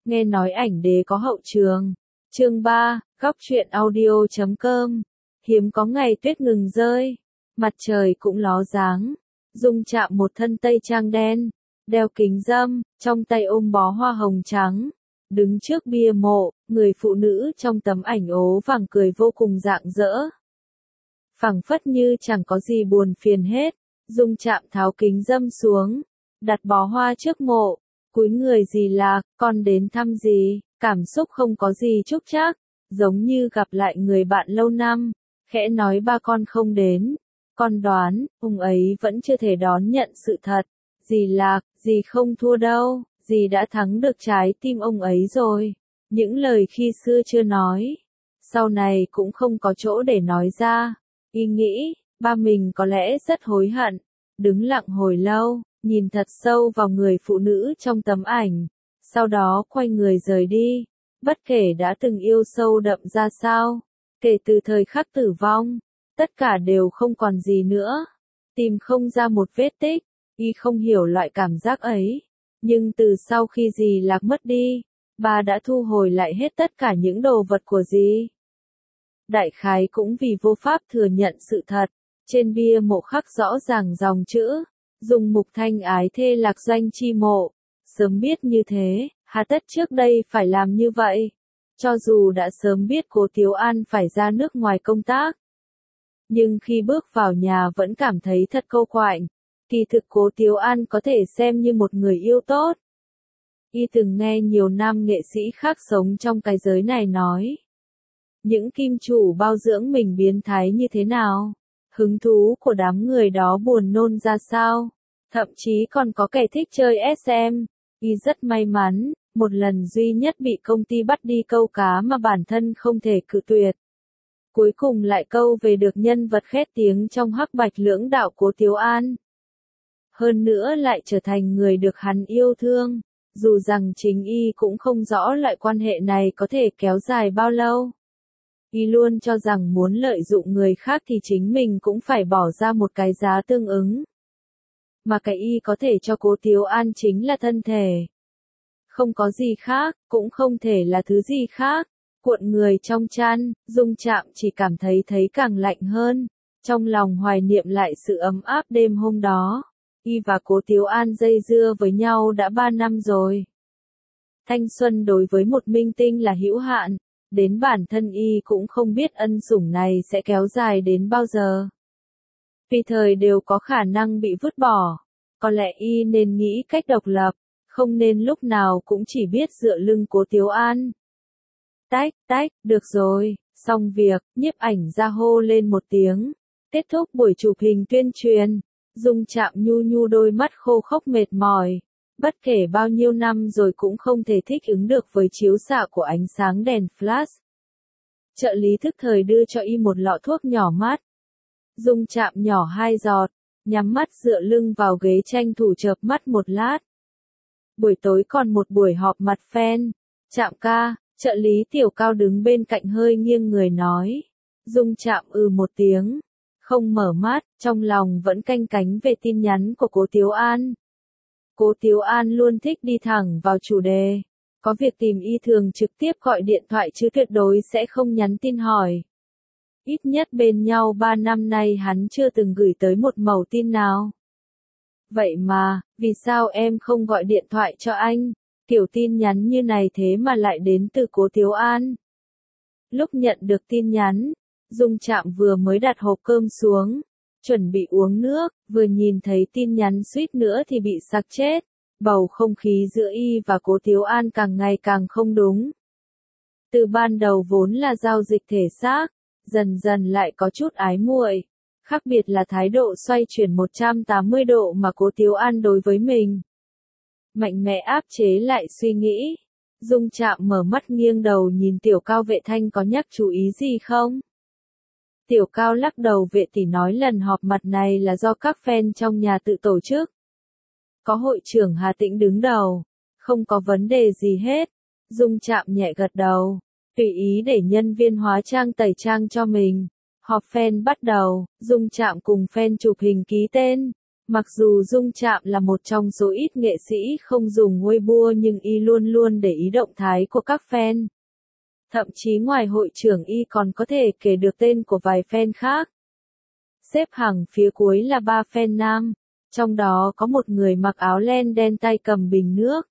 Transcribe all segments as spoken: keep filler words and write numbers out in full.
Nghe nói ảnh đế có hậu trường. Chương ba, góc truyện audio chấm com. Hiếm có ngày tuyết ngừng rơi, mặt trời cũng ló dáng. Dung Trạm một thân tây trang đen, đeo kính râm, trong tay ôm bó hoa hồng trắng. Đứng trước bia mộ, người phụ nữ trong tấm ảnh ố vàng cười vô cùng rạng rỡ. Phảng phất như chẳng có gì buồn phiền hết. Dung Trạm tháo kính râm xuống, đặt bó hoa trước mộ, cúi người gì lạc, con đến thăm gì, cảm xúc không có gì chúc chắc, giống như gặp lại người bạn lâu năm, khẽ nói ba con không đến, con đoán, ông ấy vẫn chưa thể đón nhận sự thật, dì lạc, dì không thua đâu, dì đã thắng được trái tim ông ấy rồi, những lời khi xưa chưa nói, sau này cũng không có chỗ để nói ra, y nghĩ, ba mình có lẽ rất hối hận, đứng lặng hồi lâu, nhìn thật sâu vào người phụ nữ trong tấm ảnh, sau đó quay người rời đi, bất kể đã từng yêu sâu đậm ra sao, kể từ thời khắc tử vong, tất cả đều không còn gì nữa, tìm không ra một vết tích, y không hiểu loại cảm giác ấy, nhưng từ sau khi dì lạc mất đi, bà đã thu hồi lại hết tất cả những đồ vật của dì. Đại khái cũng vì vô pháp thừa nhận sự thật, trên bia mộ khắc rõ ràng dòng chữ, dùng mục thanh ái thê lạc doanh chi mộ, sớm biết như thế, hà tất trước đây phải làm như vậy, cho dù đã sớm biết Cố Tiếu An phải ra nước ngoài công tác. Nhưng khi bước vào nhà vẫn cảm thấy thật câu quạnh, kỳ thực Cố Tiếu An có thể xem như một người yêu tốt. Y từng nghe nhiều nam nghệ sĩ khác sống trong cái giới này nói, những kim chủ bao dưỡng mình biến thái như thế nào, hứng thú của đám người đó buồn nôn ra sao, thậm chí còn có kẻ thích chơi ét em. Y rất may mắn, một lần duy nhất bị công ty bắt đi câu cá mà bản thân không thể cự tuyệt. Cuối cùng lại câu về được nhân vật khét tiếng trong hắc bạch lưỡng đạo Cố Tiếu An. Hơn nữa lại trở thành người được hắn yêu thương, dù rằng chính y cũng không rõ loại quan hệ này có thể kéo dài bao lâu. Y luôn cho rằng muốn lợi dụng người khác thì chính mình cũng phải bỏ ra một cái giá tương ứng. Mà cái y có thể cho Cố Tiếu An chính là thân thể. Không có gì khác, cũng không thể là thứ gì khác. Cuộn người trong chăn, Dung Trạm chỉ cảm thấy thấy càng lạnh hơn. Trong lòng hoài niệm lại sự ấm áp đêm hôm đó. Y và Cố Tiếu An dây dưa với nhau đã ba năm rồi. Thanh xuân đối với một minh tinh là hữu hạn. Đến bản thân y cũng không biết ân sủng này sẽ kéo dài đến bao giờ. Vì thời đều có khả năng bị vứt bỏ. Có lẽ y nên nghĩ cách độc lập, không nên lúc nào cũng chỉ biết dựa lưng Cố Tiếu An. Tách, tách, được rồi, xong việc, nhiếp ảnh ra hô lên một tiếng. Kết thúc buổi chụp hình tuyên truyền, Dung Trạm nhu nhu đôi mắt khô khốc mệt mỏi. Bất kể bao nhiêu năm rồi cũng không thể thích ứng được với chiếu xạ của ánh sáng đèn flash. Trợ lý thức thời đưa cho y một lọ thuốc nhỏ mát. Dung Trạm nhỏ hai giọt, nhắm mắt dựa lưng vào ghế tranh thủ chợp mắt một lát. Buổi tối còn một buổi họp mặt fan. Trạm ca, trợ lý Tiểu Cao đứng bên cạnh hơi nghiêng người nói. Dung Trạm ừ một tiếng, không mở mắt, trong lòng vẫn canh cánh về tin nhắn của Cố Tiếu An. Cố Tiếu An luôn thích đi thẳng vào chủ đề. Có việc tìm y thường trực tiếp gọi điện thoại chứ tuyệt đối sẽ không nhắn tin hỏi. Ít nhất bên nhau ba năm nay hắn chưa từng gửi tới một mẩu tin nào. Vậy mà, vì sao em không gọi điện thoại cho anh? Kiểu tin nhắn như này thế mà lại đến từ Cố Tiếu An. Lúc nhận được tin nhắn, Dung Trạm vừa mới đặt hộp cơm xuống, chuẩn bị uống nước, vừa nhìn thấy tin nhắn suýt nữa thì bị sặc chết. Bầu không khí giữa y và Cố Tiếu An càng ngày càng không đúng. Từ ban đầu vốn là giao dịch thể xác, dần dần lại có chút ái muội. Khác biệt là thái độ xoay chuyển một trăm tám mươi độ mà Cố Tiếu An đối với mình. Mạnh mẽ áp chế lại suy nghĩ. Dung Trạm mở mắt nghiêng đầu nhìn Tiểu Cao vệ thanh có nhắc chú ý gì không? Tiểu Cao lắc đầu, vệ tỷ nói lần họp mặt này là do các fan trong nhà tự tổ chức. Có hội trưởng Hà Tĩnh đứng đầu, không có vấn đề gì hết. Dung Trạm nhẹ gật đầu, tùy ý để nhân viên hóa trang tẩy trang cho mình. Họp fan bắt đầu, Dung Trạm cùng fan chụp hình ký tên. Mặc dù Dung Trạm là một trong số ít nghệ sĩ không dùng Weibo nhưng y luôn luôn để ý động thái của các fan. Thậm chí ngoài hội trưởng y còn có thể kể được tên của vài fan khác. Xếp hàng phía cuối là ba fan nam, trong đó có một người mặc áo len đen tay cầm bình nước.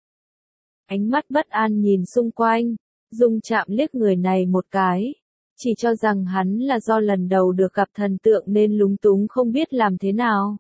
Ánh mắt bất an nhìn xung quanh, Dung Trạm liếc người này một cái, chỉ cho rằng hắn là do lần đầu được gặp thần tượng nên lúng túng không biết làm thế nào.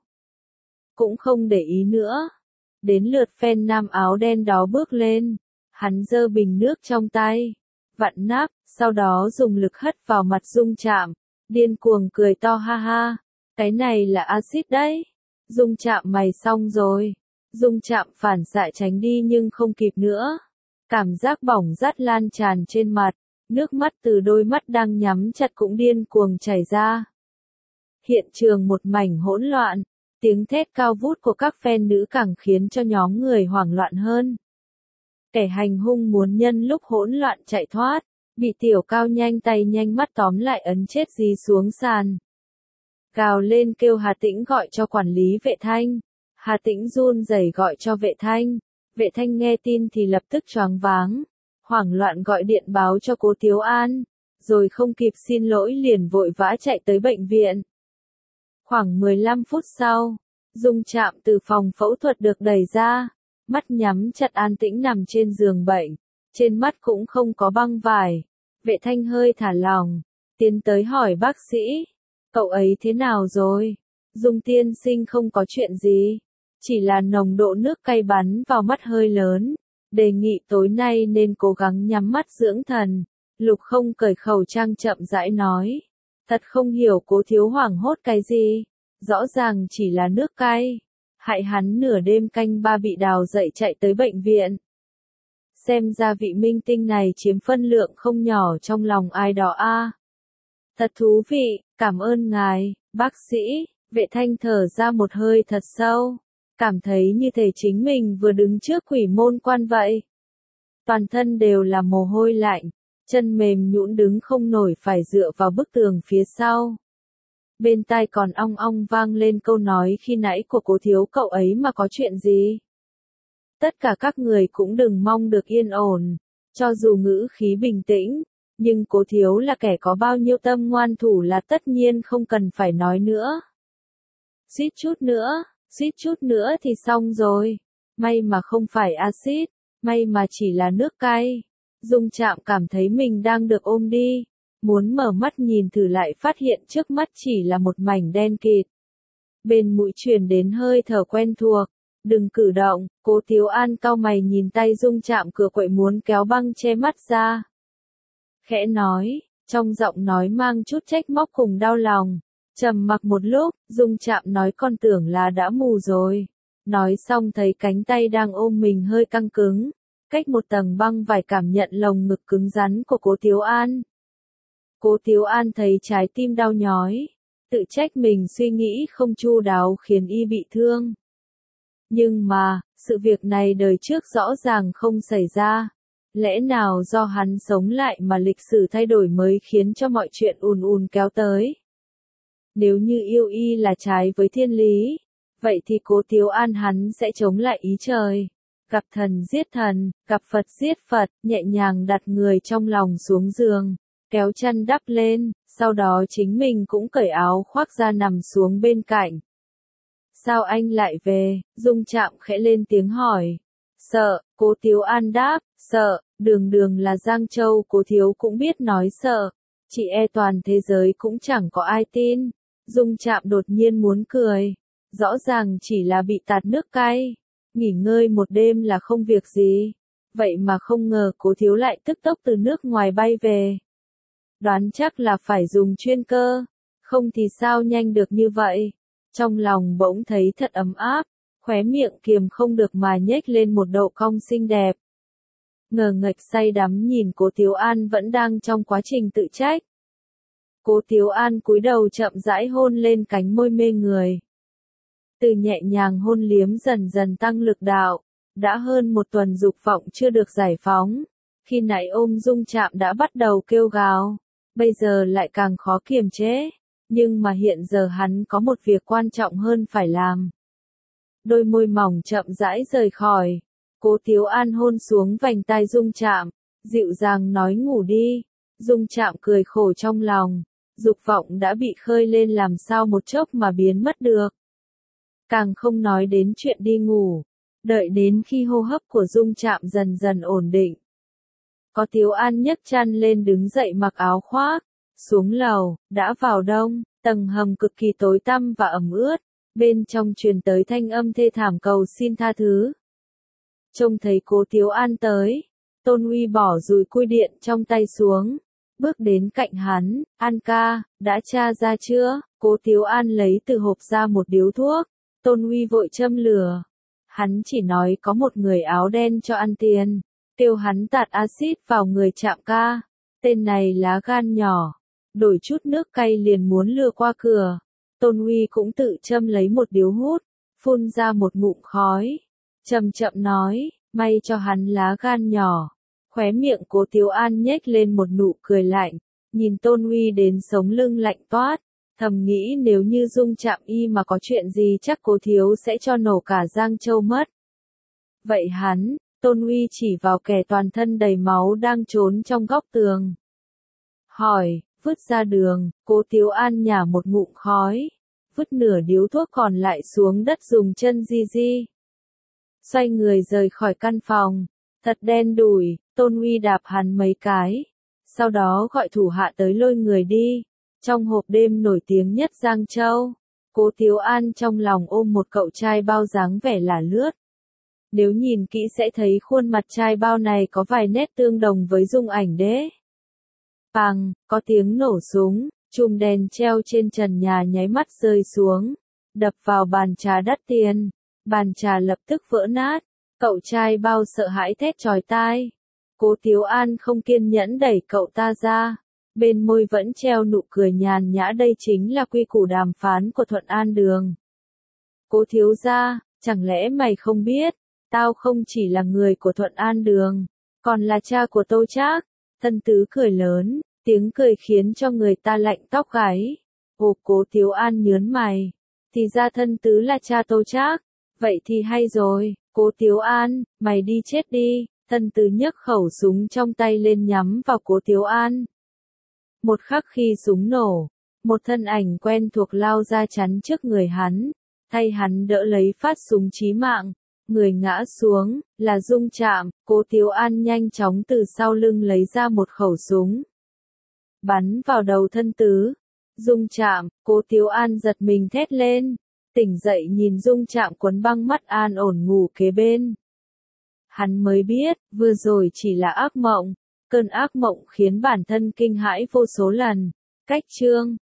Cũng không để ý nữa. Đến lượt fan nam áo đen đó bước lên, hắn giơ bình nước trong tay, vặn nắp, sau đó dùng lực hất vào mặt Dung Trạm, điên cuồng cười to ha ha, cái này là axit đấy. Dung Trạm mày xong rồi. Dung Trạm phản xạ tránh đi nhưng không kịp nữa. Cảm giác bỏng rát lan tràn trên mặt, nước mắt từ đôi mắt đang nhắm chặt cũng điên cuồng chảy ra. Hiện trường một mảnh hỗn loạn, tiếng thét cao vút của các fan nữ càng khiến cho nhóm người hoảng loạn hơn. Kẻ hành hung muốn nhân lúc hỗn loạn chạy thoát, bị Tiểu Cao nhanh tay nhanh mắt tóm lại ấn chết dí xuống sàn. Gào lên kêu Hà Tĩnh gọi cho quản lý Vệ Thanh. Hà Tĩnh run rẩy gọi cho Vệ Thanh. Vệ Thanh nghe tin thì lập tức choáng váng, hoảng loạn gọi điện báo cho Cố Tiếu An, rồi không kịp xin lỗi liền vội vã chạy tới bệnh viện. Khoảng mười lăm phút sau, Dung Trạm từ phòng phẫu thuật được đẩy ra, mắt nhắm chặt an tĩnh nằm trên giường bệnh, trên mắt cũng không có băng vải. Vệ Thanh hơi thả lỏng, tiến tới hỏi bác sĩ, cậu ấy thế nào rồi? Dung tiên sinh không có chuyện gì, chỉ là nồng độ nước cay bắn vào mắt hơi lớn, đề nghị tối nay nên cố gắng nhắm mắt dưỡng thần. Lục Không cởi khẩu trang chậm rãi nói, thật không hiểu Cố Thiếu hoảng hốt cái gì, rõ ràng chỉ là nước cay, hại hắn nửa đêm canh ba bị đào dậy chạy tới bệnh viện. Xem ra vị minh tinh này chiếm phân lượng không nhỏ trong lòng ai đó a. Thật thú vị, cảm ơn ngài, bác sĩ. Vệ Thanh thở ra một hơi thật sâu, cảm thấy như thể chính mình vừa đứng trước quỷ môn quan vậy. Toàn thân đều là mồ hôi lạnh, chân mềm nhũn đứng không nổi phải dựa vào bức tường phía sau. Bên tai còn ong ong vang lên câu nói khi nãy của Cố Thiếu, cậu ấy mà có chuyện gì? Tất cả các người cũng đừng mong được yên ổn, cho dù ngữ khí bình tĩnh, nhưng Cố Thiếu là kẻ có bao nhiêu tâm ngoan thủ là tất nhiên không cần phải nói nữa. Suýt chút nữa, suýt chút nữa thì xong rồi, may mà không phải axit, may mà chỉ là nước cay. Dung Trạm cảm thấy mình đang được ôm đi, muốn mở mắt nhìn thử lại phát hiện trước mắt chỉ là một mảnh đen kịt. Bên mũi truyền đến hơi thở quen thuộc, đừng cử động. Cố Tiếu An cau mày nhìn tay Dung Trạm cửa quậy muốn kéo băng che mắt ra. Khẽ nói, trong giọng nói mang chút trách móc cùng đau lòng. Trầm mặc một lúc, Dung Trạm nói con tưởng là đã mù rồi. Nói xong thấy cánh tay đang ôm mình hơi căng cứng, cách một tầng băng vải cảm nhận lồng ngực cứng rắn của Cố Tiếu An. Cố Tiếu An thấy trái tim đau nhói, tự trách mình suy nghĩ không chu đáo khiến y bị thương. Nhưng mà, sự việc này đời trước rõ ràng không xảy ra. Lẽ nào do hắn sống lại mà lịch sử thay đổi mới khiến cho mọi chuyện ùn ùn kéo tới? Nếu như yêu y là trái với thiên lý, vậy thì Cố Tiếu An hắn sẽ chống lại ý trời. Gặp thần giết thần, gặp Phật giết Phật, nhẹ nhàng đặt người trong lòng xuống giường, kéo chăn đắp lên, sau đó chính mình cũng cởi áo khoác ra nằm xuống bên cạnh. Sao anh lại về? Dung Trạm khẽ lên tiếng hỏi. Sợ, Cố Tiếu An đáp, sợ, đường đường là Giang Châu. Cố Thiếu cũng biết nói sợ, chỉ e toàn thế giới cũng chẳng có ai tin. Dung Trạm đột nhiên muốn cười, rõ ràng chỉ là bị tạt nước cay, nghỉ ngơi một đêm là không việc gì, vậy mà không ngờ Cố Thiếu lại tức tốc từ nước ngoài bay về. Đoán chắc là phải dùng chuyên cơ, không thì sao nhanh được như vậy. Trong lòng bỗng thấy thật ấm áp, khóe miệng kiềm không được mà nhếch lên một độ cong xinh đẹp. Ngờ nghệch say đắm nhìn Cố Tiếu An vẫn đang trong quá trình tự trách. Cố Tiếu An cúi đầu chậm rãi hôn lên cánh môi mê người. Từ nhẹ nhàng hôn liếm dần dần tăng lực đạo, đã hơn một tuần dục vọng chưa được giải phóng, khi nãy ôm Dung Trạm đã bắt đầu kêu gào, bây giờ lại càng khó kiềm chế, nhưng mà hiện giờ hắn có một việc quan trọng hơn phải làm. đôi môi mỏng chậm rãi rời khỏi. Cố Tiếu An hôn xuống vành tai Dung Trạm, dịu dàng nói ngủ đi. Dung Trạm cười khổ trong lòng, dục vọng đã bị khơi lên làm sao một chốc mà biến mất được. Càng không nói đến chuyện đi ngủ, đợi đến khi hô hấp của Dung Trạm dần dần ổn định. Có Tiếu An nhấc chăn lên đứng dậy mặc áo khoác, xuống lầu, đã vào đông, tầng hầm cực kỳ tối tăm và ẩm ướt, bên trong truyền tới thanh âm thê thảm cầu xin tha thứ. Trông thấy Cố Tiếu An tới, Tôn Uy bỏ dùi cui điện trong tay xuống, bước đến cạnh hắn, An ca, đã tra ra chưa? Cố Tiếu An lấy từ hộp ra một điếu thuốc, Tôn Uy vội châm lửa. Hắn chỉ nói có một người áo đen cho ăn tiền, kêu hắn tạt axit vào người Trạm ca. Tên này lá gan nhỏ, đổi chút nước cay liền muốn lừa qua cửa. Tôn Uy cũng tự châm lấy một điếu hút, phun ra một ngụm khói, chậm chậm nói, may cho hắn lá gan nhỏ. Khóe miệng Cố Tiếu An nhếch lên một nụ cười lạnh, nhìn Tôn Uy đến sống lưng lạnh toát, thầm nghĩ nếu như Dung Trạm y mà có chuyện gì chắc Cố Thiếu sẽ cho nổ cả Giang Châu mất. Vậy hắn, Tôn Uy chỉ vào kẻ toàn thân đầy máu đang trốn trong góc tường. Hỏi, vứt ra đường, Cố Tiếu An nhả một ngụm khói, vứt nửa điếu thuốc còn lại xuống đất dùng chân di di. Xoay người rời khỏi căn phòng, thật đen đủi, Tôn Uy đạp hắn mấy cái, sau đó gọi thủ hạ tới lôi người đi. Trong hộp đêm nổi tiếng nhất Giang Châu, Cố Tiếu An trong lòng ôm một cậu trai bao dáng vẻ là lướt. Nếu nhìn kỹ sẽ thấy khuôn mặt trai bao này có vài nét tương đồng với Dung Ảnh Đế. Pằng, có tiếng nổ súng, chùm đèn treo trên trần nhà nháy mắt rơi xuống, đập vào bàn trà đắt tiền, bàn trà lập tức vỡ nát, cậu trai bao sợ hãi thét chói tai. Cố Tiếu An không kiên nhẫn đẩy cậu ta ra, bên môi vẫn treo nụ cười nhàn nhã, đây chính là quy củ đàm phán của Thuận An Đường. Cố thiếu gia, chẳng lẽ mày không biết, tao không chỉ là người của Thuận An Đường, còn là cha của Tô Trác. Thân tứ cười lớn, tiếng cười khiến cho người ta lạnh tóc gáy. Ồ, Cố Tiếu An nhớn mày, thì ra thân tứ là cha Tô Trác, vậy thì hay rồi. Cố Tiếu An, mày đi chết đi. Thân tứ nhấc khẩu súng trong tay lên nhắm vào Cố Tiếu An. Một khắc khi súng nổ, một thân ảnh quen thuộc lao ra chắn trước người hắn, thay hắn đỡ lấy phát súng chí mạng. Người ngã xuống, là Dung Trạm. Cố Tiếu An nhanh chóng từ sau lưng lấy ra một khẩu súng, bắn vào đầu thân tứ. Dung Trạm, Cố Tiếu An giật mình thét lên, tỉnh dậy nhìn Dung Trạm quấn băng mắt an ổn ngủ kế bên. Hắn mới biết, vừa rồi chỉ là ác mộng, cơn ác mộng khiến bản thân kinh hãi vô số lần. Cách chương